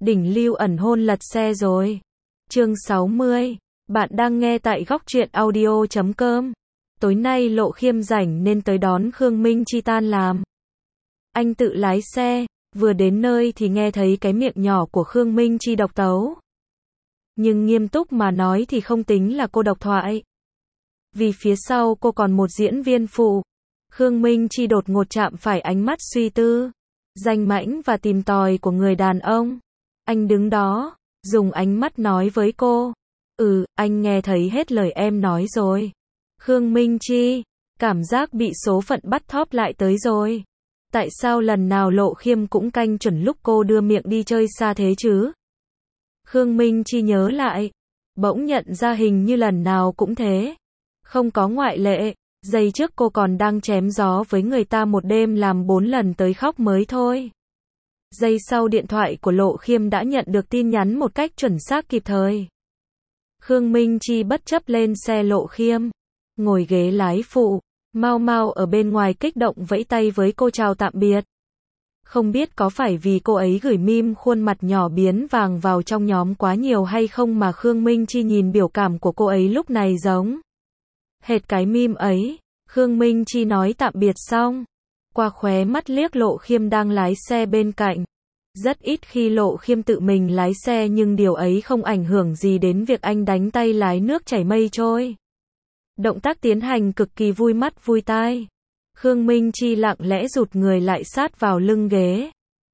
Đỉnh lưu ẩn hôn lật xe rồi. Chương 60. Bạn đang nghe tại góc truyện audio.com. Tối nay Lộ Khiêm rảnh nên tới đón Khương Minh Chi tan làm. Anh tự lái xe, vừa đến nơi thì nghe thấy cái miệng nhỏ của Khương Minh Chi độc tấu. Nhưng nghiêm túc mà nói thì không tính là cô độc thoại. Vì phía sau cô còn một diễn viên phụ. Khương Minh Chi đột ngột chạm phải ánh mắt suy tư, danh mãnh và tìm tòi của người đàn ông. Anh đứng đó, dùng ánh mắt nói với cô. Anh nghe thấy hết lời em nói rồi. Khương Minh Chi, cảm giác bị số phận bắt thóp lại tới rồi. Tại sao lần nào Lộ Khiêm cũng canh chuẩn lúc cô đưa miệng đi chơi xa thế chứ? Khương Minh Chi nhớ lại, bỗng nhận ra hình như lần nào cũng thế. Không có ngoại lệ, giây trước cô còn đang chém gió với người ta một đêm làm 4 lần tới khóc mới thôi. Giây sau điện thoại của Lộ Khiêm đã nhận được tin nhắn một cách chuẩn xác kịp thời. Khương Minh Chi bất chấp lên xe Lộ Khiêm, ngồi ghế lái phụ, Mau Mau ở bên ngoài kích động vẫy tay với cô chào tạm biệt. Không biết có phải vì cô ấy gửi meme khuôn mặt nhỏ biến vàng vào trong nhóm quá nhiều hay không mà Khương Minh Chi nhìn biểu cảm của cô ấy lúc này giống hệt cái meme ấy. Khương Minh Chi nói tạm biệt xong, qua khóe mắt liếc Lộ Khiêm đang lái xe bên cạnh. Rất ít khi Lộ Khiêm tự mình lái xe nhưng điều ấy không ảnh hưởng gì đến việc anh đánh tay lái nước chảy mây trôi. Động tác tiến hành cực kỳ vui mắt vui tai. Khương Minh Chi lặng lẽ rụt người lại sát vào lưng ghế,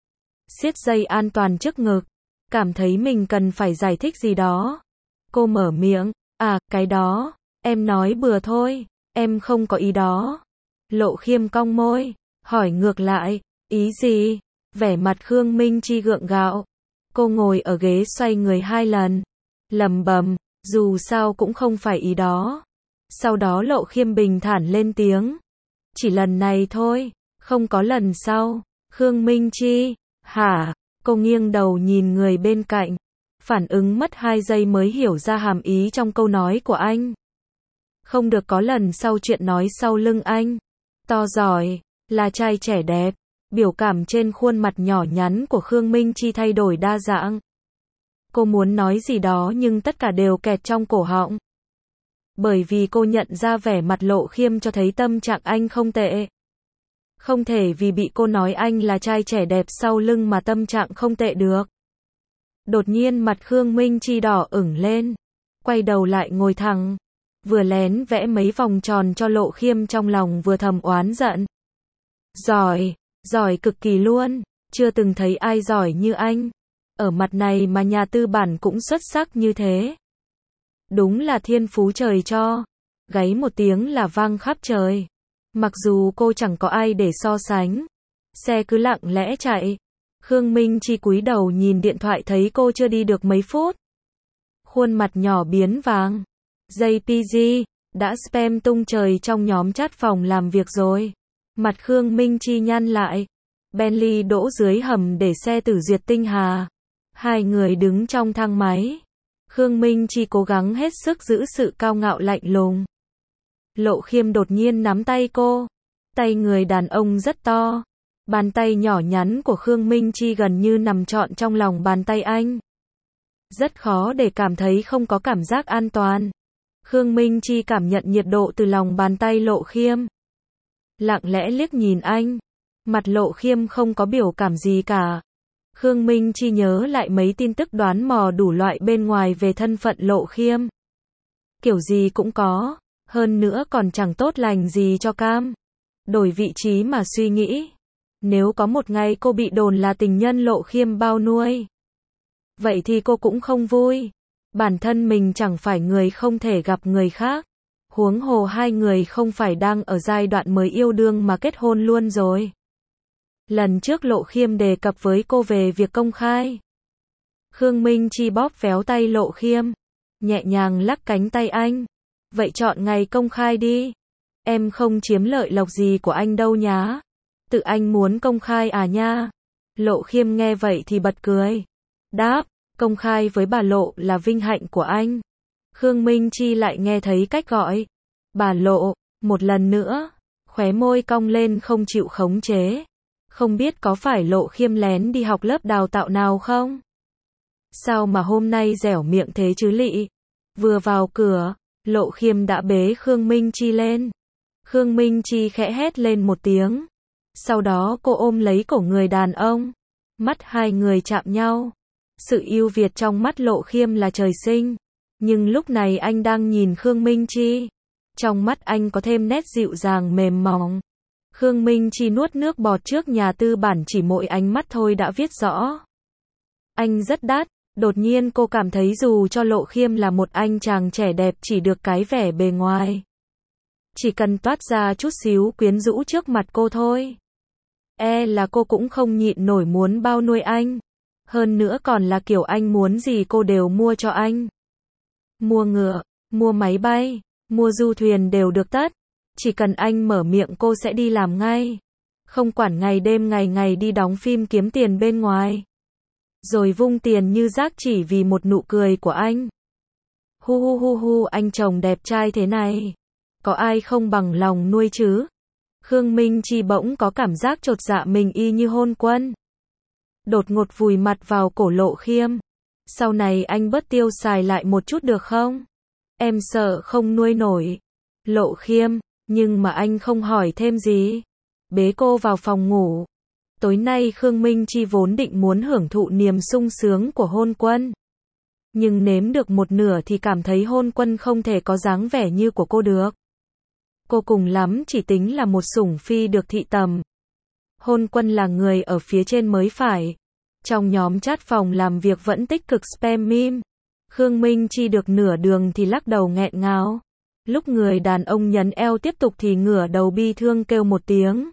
siết dây an toàn trước ngực, cảm thấy mình cần phải giải thích gì đó. Cô mở miệng, cái đó, em nói bừa thôi, em không có ý đó. Lộ Khiêm cong môi, hỏi ngược lại, ý gì? Vẻ mặt Khương Minh Chi gượng gạo. Cô ngồi ở ghế xoay người 2 lần, lẩm bẩm, dù sao cũng không phải ý đó. Sau đó Lộ Khiêm bình thản lên tiếng, chỉ lần này thôi, không có lần sau. Khương Minh Chi, hả? Cô nghiêng đầu nhìn người bên cạnh, phản ứng mất 2 giây mới hiểu ra hàm ý trong câu nói của anh. Không được có lần sau chuyện nói sau lưng anh. To giỏi, là trai trẻ đẹp. Biểu cảm trên khuôn mặt nhỏ nhắn của Khương Minh Chi thay đổi đa dạng. Cô muốn nói gì đó nhưng tất cả đều kẹt trong cổ họng. Bởi vì cô nhận ra vẻ mặt Lộ Khiêm cho thấy tâm trạng anh không tệ. Không thể vì bị cô nói anh là trai trẻ đẹp sau lưng mà tâm trạng không tệ được. Đột nhiên mặt Khương Minh Chi đỏ ửng lên, quay đầu lại ngồi thẳng, vừa lén vẽ mấy vòng tròn cho Lộ Khiêm trong lòng vừa thầm oán giận. Giỏi, giỏi cực kỳ luôn, chưa từng thấy ai giỏi như anh. Ở mặt này mà nhà tư bản cũng xuất sắc như thế. Đúng là thiên phú trời cho. Gáy một tiếng là vang khắp trời. Mặc dù cô chẳng có ai để so sánh. Xe cứ lặng lẽ chạy. Khương Minh Chi cúi đầu nhìn điện thoại thấy cô chưa đi được mấy phút. Khuôn mặt nhỏ biến vàng. JPG, đã spam tung trời trong nhóm chat phòng làm việc rồi. Mặt Khương Minh Chi nhăn lại. Bentley đỗ dưới hầm để xe tử duyệt tinh hà. 2 người đứng trong thang máy. Khương Minh Chi cố gắng hết sức giữ sự cao ngạo lạnh lùng. Lộ Khiêm đột nhiên nắm tay cô. Tay người đàn ông rất to. Bàn tay nhỏ nhắn của Khương Minh Chi gần như nằm trọn trong lòng bàn tay anh. Rất khó để cảm thấy không có cảm giác an toàn. Khương Minh Chi cảm nhận nhiệt độ từ lòng bàn tay Lộ Khiêm. Lặng lẽ liếc nhìn anh. Mặt Lộ Khiêm không có biểu cảm gì cả. Khương Minh Chi nhớ lại mấy tin tức đoán mò đủ loại bên ngoài về thân phận Lộ Khiêm. Kiểu gì cũng có, hơn nữa còn chẳng tốt lành gì cho cam. Đổi vị trí mà suy nghĩ. Nếu có một ngày cô bị đồn là tình nhân Lộ Khiêm bao nuôi, vậy thì cô cũng không vui. Bản thân mình chẳng phải người không thể gặp người khác. Huống hồ 2 người không phải đang ở giai đoạn mới yêu đương mà kết hôn luôn rồi. Lần trước Lộ Khiêm đề cập với cô về việc công khai. Khương Minh Chi bóp véo tay Lộ Khiêm, nhẹ nhàng lắc cánh tay anh. Vậy chọn ngày công khai đi. Em không chiếm lợi lộc gì của anh đâu nhá. Tự anh muốn công khai à nha. Lộ Khiêm nghe vậy thì bật cười. Đáp, công khai với bà Lộ là vinh hạnh của anh. Khương Minh Chi lại nghe thấy cách gọi. Bà Lộ, một lần nữa. Khóe môi cong lên không chịu khống chế. Không biết có phải Lộ Khiêm lén đi học lớp đào tạo nào không? Sao mà hôm nay dẻo miệng thế chứ lị? Vừa vào cửa, Lộ Khiêm đã bế Khương Minh Chi lên. Khương Minh Chi khẽ hét lên một tiếng. Sau đó cô ôm lấy cổ người đàn ông. Mắt hai người chạm nhau. Sự ưu việt trong mắt Lộ Khiêm là trời sinh. Nhưng lúc này anh đang nhìn Khương Minh Chi. Trong mắt anh có thêm nét dịu dàng mềm mỏng. Khương Minh Chi nuốt nước bọt trước nhà tư bản, chỉ mỗi ánh mắt thôi đã viết rõ. Anh rất đắt. Đột nhiên cô cảm thấy dù cho Lộ Khiêm là một anh chàng trẻ đẹp chỉ được cái vẻ bề ngoài. Chỉ cần toát ra chút xíu quyến rũ trước mặt cô thôi. Là cô cũng không nhịn nổi muốn bao nuôi anh. Hơn nữa còn là kiểu anh muốn gì cô đều mua cho anh. Mua ngựa, mua máy bay, mua du thuyền đều được tất. Chỉ cần anh mở miệng cô sẽ đi làm ngay. Không quản ngày đêm ngày ngày đi đóng phim kiếm tiền bên ngoài. Rồi vung tiền như rác chỉ vì một nụ cười của anh. Hu hu hu hu, anh chồng đẹp trai thế này. Có ai không bằng lòng nuôi chứ? Khương Minh Chi bỗng có cảm giác chột dạ mình y như hôn quân. Đột ngột vùi mặt vào cổ Lộ Khiêm. Sau này anh bớt tiêu xài lại một chút được không? Em sợ không nuôi nổi. Lộ Khiêm, nhưng mà anh không hỏi thêm gì. Bế cô vào phòng ngủ. Tối nay Khương Minh Chi vốn định muốn hưởng thụ niềm sung sướng của hôn quân. Nhưng nếm được một nửa thì cảm thấy hôn quân không thể có dáng vẻ như của cô được. Cô cùng lắm chỉ tính là một sủng phi được thị tầm. Hôn quân là người ở phía trên mới phải. Trong nhóm chat phòng làm việc vẫn tích cực spam meme. Khương Minh Chi được nửa đường thì lắc đầu nghẹn ngào. Lúc người đàn ông nhấn eo tiếp tục thì ngửa đầu bi thương kêu một tiếng.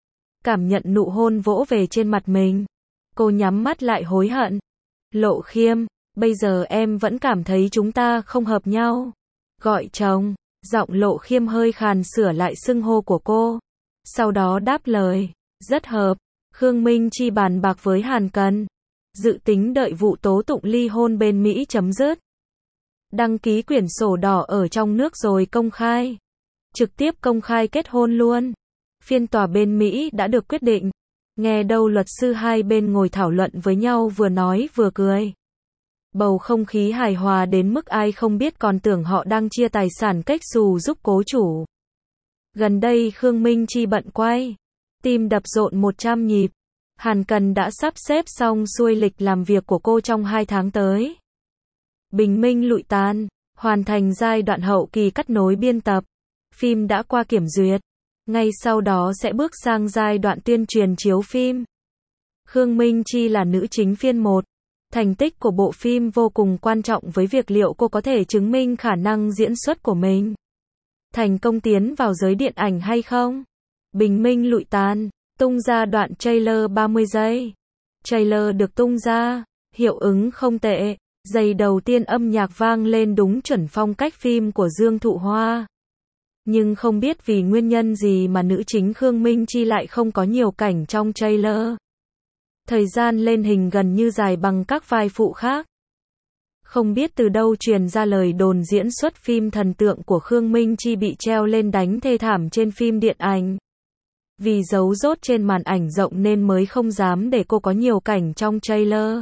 Cảm nhận nụ hôn vỗ về trên mặt mình. Cô nhắm mắt lại hối hận. Lộ Khiêm, bây giờ em vẫn cảm thấy chúng ta không hợp nhau. Gọi chồng. Giọng Lộ Khiêm hơi khàn sửa lại xưng hô của cô. Sau đó đáp lời. Rất hợp. Khương Minh Chi bàn bạc với Hàn Cần. Dự tính đợi vụ tố tụng ly hôn bên Mỹ chấm dứt. Đăng ký quyển sổ đỏ ở trong nước rồi công khai. Trực tiếp công khai kết hôn luôn. Phiên tòa bên Mỹ đã được quyết định. Nghe đâu luật sư hai bên ngồi thảo luận với nhau vừa nói vừa cười. Bầu không khí hài hòa đến mức ai không biết còn tưởng họ đang chia tài sản cách xù giúp cố chủ. Gần đây Khương Minh Chi bận quay. Tim đập rộn 100 nhịp. Hàn Cần đã sắp xếp xong xuôi lịch làm việc của cô trong 2 tháng tới. Bình minh lụi tàn, hoàn thành giai đoạn hậu kỳ cắt nối biên tập. Phim đã qua kiểm duyệt. Ngay sau đó sẽ bước sang giai đoạn tuyên truyền chiếu phim. Khương Minh Chi là nữ chính phiên 1. Thành tích của bộ phim vô cùng quan trọng với việc liệu cô có thể chứng minh khả năng diễn xuất của mình. Thành công tiến vào giới điện ảnh hay không? Bình minh lụi tàn, tung ra đoạn trailer 30 giây. Trailer được tung ra, hiệu ứng không tệ. Giây đầu tiên âm nhạc vang lên đúng chuẩn phong cách phim của Dương Thụ Hoa. Nhưng không biết vì nguyên nhân gì mà nữ chính Khương Minh Chi lại không có nhiều cảnh trong trailer. Thời gian lên hình gần như dài bằng các vai phụ khác. Không biết từ đâu truyền ra lời đồn diễn xuất phim thần tượng của Khương Minh Chi bị treo lên đánh thê thảm trên phim điện ảnh. Vì giấu dốt trên màn ảnh rộng nên mới không dám để cô có nhiều cảnh trong trailer.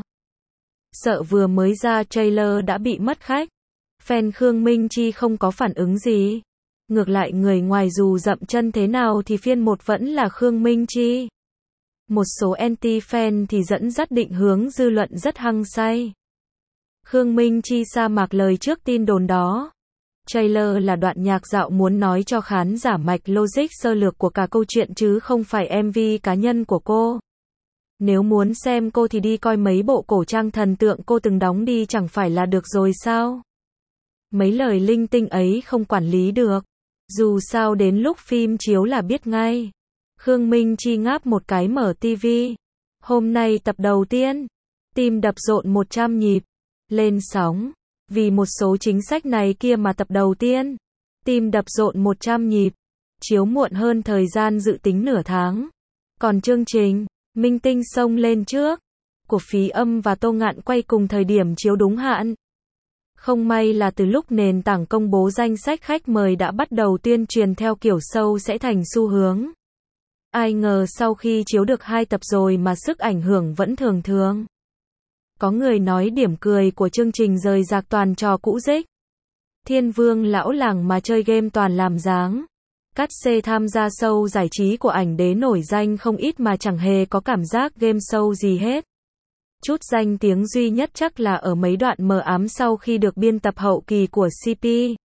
Sợ vừa mới ra trailer đã bị mất khách. Fan Khương Minh Chi không có phản ứng gì. Ngược lại người ngoài dù dậm chân thế nào thì phiên 1 vẫn là Khương Minh Chi. Một số anti-fan thì dẫn dắt định hướng dư luận rất hăng say. Khương Minh Chi sa mạc lời trước tin đồn đó. Trailer là đoạn nhạc dạo muốn nói cho khán giả mạch logic sơ lược của cả câu chuyện chứ không phải MV cá nhân của cô. Nếu muốn xem cô thì đi coi mấy bộ cổ trang thần tượng cô từng đóng đi chẳng phải là được rồi sao? Mấy lời linh tinh ấy không quản lý được. Dù sao đến lúc phim chiếu là biết ngay. Khương Minh Chi ngáp một cái mở TV. Hôm nay tập đầu tiên. Tim đập rộn 100 nhịp. Lên sóng. Vì một số chính sách này kia mà tập đầu tiên. Tim đập rộn 100 nhịp. Chiếu muộn hơn thời gian dự tính nửa tháng. Còn chương trình, minh tinh xông lên trước. Của Phí Âm và Tô Ngạn quay cùng thời điểm chiếu đúng hạn. Không may là từ lúc nền tảng công bố danh sách khách mời đã bắt đầu tuyên truyền theo kiểu show sẽ thành xu hướng. Ai ngờ sau khi chiếu được 2 tập rồi mà sức ảnh hưởng vẫn thường thường. Có người nói điểm cười của chương trình rời rạc toàn trò cũ rích. Thiên vương lão làng mà chơi game toàn làm dáng. Cát xê tham gia show giải trí của ảnh đế nổi danh không ít mà chẳng hề có cảm giác game show gì hết. Chút danh tiếng duy nhất chắc là ở mấy đoạn mờ ám sau khi được biên tập hậu kỳ của CP.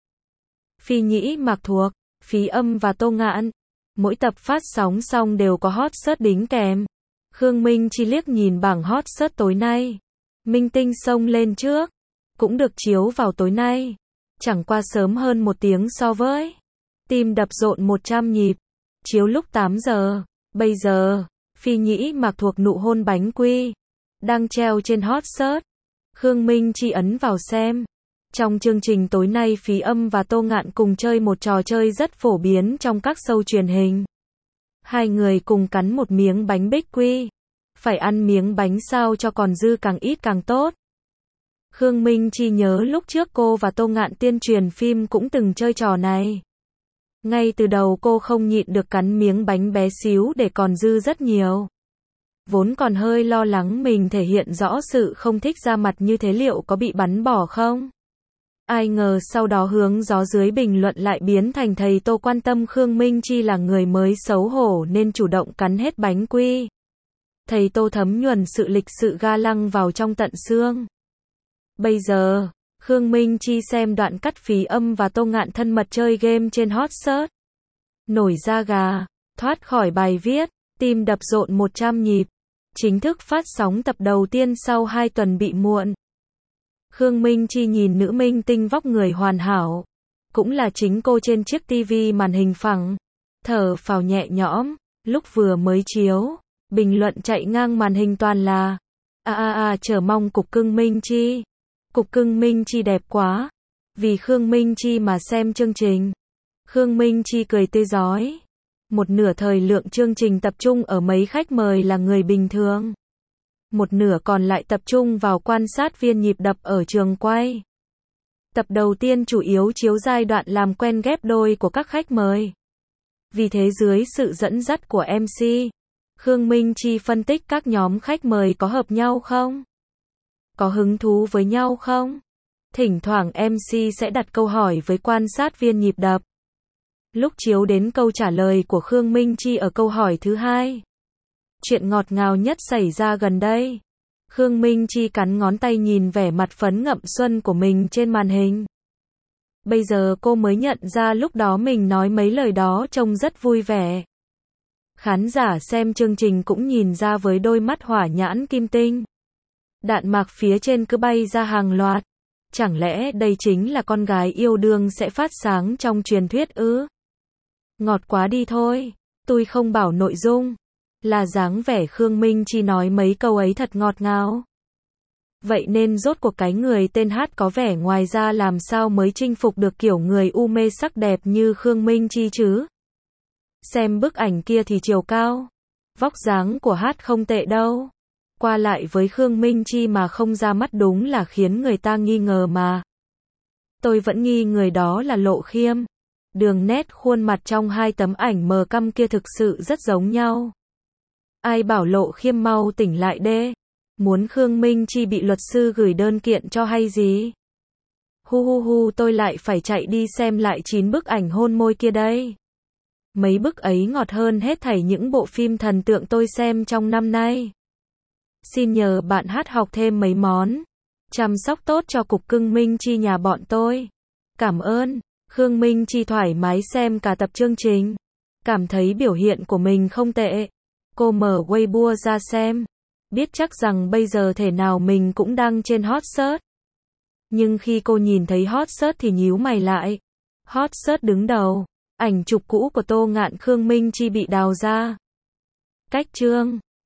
Phi Nhĩ Mạc Thuộc, Phí Âm và Tô Ngạn. Mỗi tập phát sóng xong đều có hot search đính kèm. Khương Minh Chi liếc nhìn bảng hot search tối nay. Minh Tinh xông lên trước. Cũng được chiếu vào tối nay. Chẳng qua sớm hơn 1 tiếng so với. Tim đập rộn 100 nhịp. Chiếu lúc 8 giờ. Bây giờ, Phi Nhĩ Mạc Thuộc Nụ hôn bánh quy. Đang treo trên hot search. Khương Minh Chi ấn vào xem. Trong chương trình tối nay Phí Âm và Tô Ngạn cùng chơi một trò chơi rất phổ biến trong các show truyền hình. Hai người cùng cắn một miếng bánh bích quy. Phải ăn miếng bánh sao cho còn dư càng ít càng tốt. Khương Minh Chi nhớ lúc trước cô và Tô Ngạn tuyên truyền phim cũng từng chơi trò này. Ngay từ đầu cô không nhịn được cắn miếng bánh bé xíu để còn dư rất nhiều. Vốn còn hơi lo lắng mình thể hiện rõ sự không thích ra mặt như thế liệu có bị bắn bỏ không? Ai ngờ sau đó hướng gió dưới bình luận lại biến thành thầy Tô quan tâm Khương Minh Chi là người mới xấu hổ nên chủ động cắn hết bánh quy. Thầy Tô thấm nhuần sự lịch sự ga lăng vào trong tận xương. Bây giờ, Khương Minh Chi xem đoạn cắt Phí Âm và Tô Ngạn thân mật chơi game trên hot search. Nổi da gà, thoát khỏi bài viết, tim đập rộn 100 nhịp. Chính thức phát sóng tập đầu tiên sau 2 tuần bị muộn. Khương Minh Chi nhìn nữ minh tinh vóc người hoàn hảo. Cũng là chính cô trên chiếc tivi màn hình phẳng. Thở phào nhẹ nhõm, lúc vừa mới chiếu. Bình luận chạy ngang màn hình toàn là chờ mong cục cưng Minh Chi. Cục cưng Minh Chi đẹp quá. Vì Khương Minh Chi mà xem chương trình. Khương Minh Chi cười tươi rói. Một nửa thời lượng chương trình tập trung ở mấy khách mời là người bình thường. Một nửa còn lại tập trung vào quan sát viên nhịp đập ở trường quay. Tập đầu tiên chủ yếu chiếu giai đoạn làm quen ghép đôi của các khách mời. Vì thế dưới sự dẫn dắt của MC, Khương Minh Chi phân tích các nhóm khách mời có hợp nhau không? Có hứng thú với nhau không? Thỉnh thoảng MC sẽ đặt câu hỏi với quan sát viên nhịp đập. Lúc chiếu đến câu trả lời của Khương Minh Chi ở câu hỏi thứ 2. Chuyện ngọt ngào nhất xảy ra gần đây. Khương Minh Chi cắn ngón tay nhìn vẻ mặt phấn ngậm xuân của mình trên màn hình. Bây giờ cô mới nhận ra lúc đó mình nói mấy lời đó trông rất vui vẻ. Khán giả xem chương trình cũng nhìn ra với đôi mắt hỏa nhãn kim tinh. Đạn mạc phía trên cứ bay ra hàng loạt. Chẳng lẽ đây chính là con gái yêu đương sẽ phát sáng trong truyền thuyết ư? Ngọt quá đi thôi. Tôi không bảo nội dung. Là dáng vẻ Khương Minh Chi nói mấy câu ấy thật ngọt ngào. Vậy nên rốt cuộc cái người tên Hát có vẻ ngoài ra làm sao mới chinh phục được kiểu người u mê sắc đẹp như Khương Minh Chi chứ? Xem bức ảnh kia thì chiều cao, vóc dáng của Hát không tệ đâu. Qua lại với Khương Minh Chi mà không ra mắt đúng là khiến người ta nghi ngờ mà. Tôi vẫn nghi người đó là Lộ Khiêm. Đường nét khuôn mặt trong 2 tấm ảnh mờ căm kia thực sự rất giống nhau. Ai bảo Lộ Khiêm mau tỉnh lại đê. Muốn Khương Minh Chi bị luật sư gửi đơn kiện cho hay gì? Hu tôi lại phải chạy đi xem lại 9 bức ảnh hôn môi kia đây. Mấy bức ấy ngọt hơn hết thảy những bộ phim thần tượng tôi xem trong năm nay. Xin nhờ bạn Hát học thêm mấy món. Chăm sóc tốt cho cục cưng Minh Chi nhà bọn tôi. Cảm ơn. Khương Minh Chi thoải mái xem cả tập chương trình. Cảm thấy biểu hiện của mình không tệ. Cô mở Weibo ra xem. Biết chắc rằng bây giờ thể nào mình cũng đang trên hot search. Nhưng khi cô nhìn thấy hot search thì nhíu mày lại. Hot search đứng đầu. Ảnh chụp cũ của Tô Ngạn Khương Minh Chi bị đào ra. Cách chương